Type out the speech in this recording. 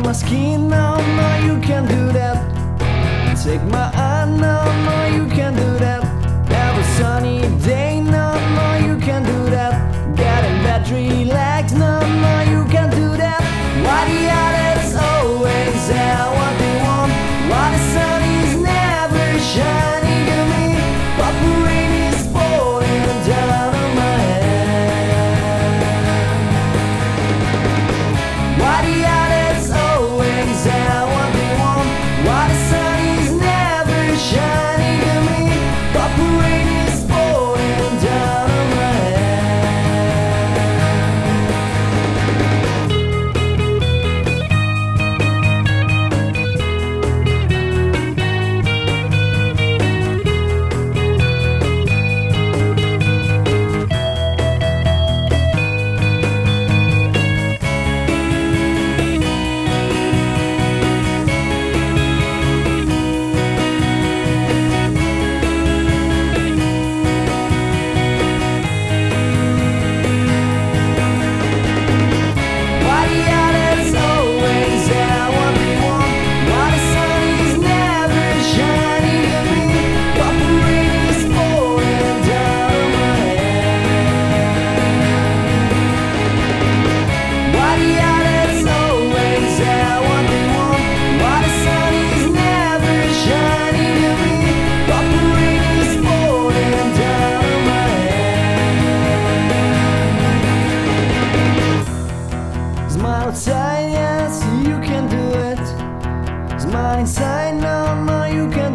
my skin, no, no, you can't do that. Take my hand, no, no, you can't do that. Have a sunny day, no, no, you can't do that. Getting battery legs, no, no, you can't do that. Why the others always have what they want? Why the sun is never shining to me, but the rain is falling down on my head? Why the others always have what they want? Why the sun is never shining to me, but the rain is falling down on my Smile outside, yes, you can do it. Smile inside, no, no, you can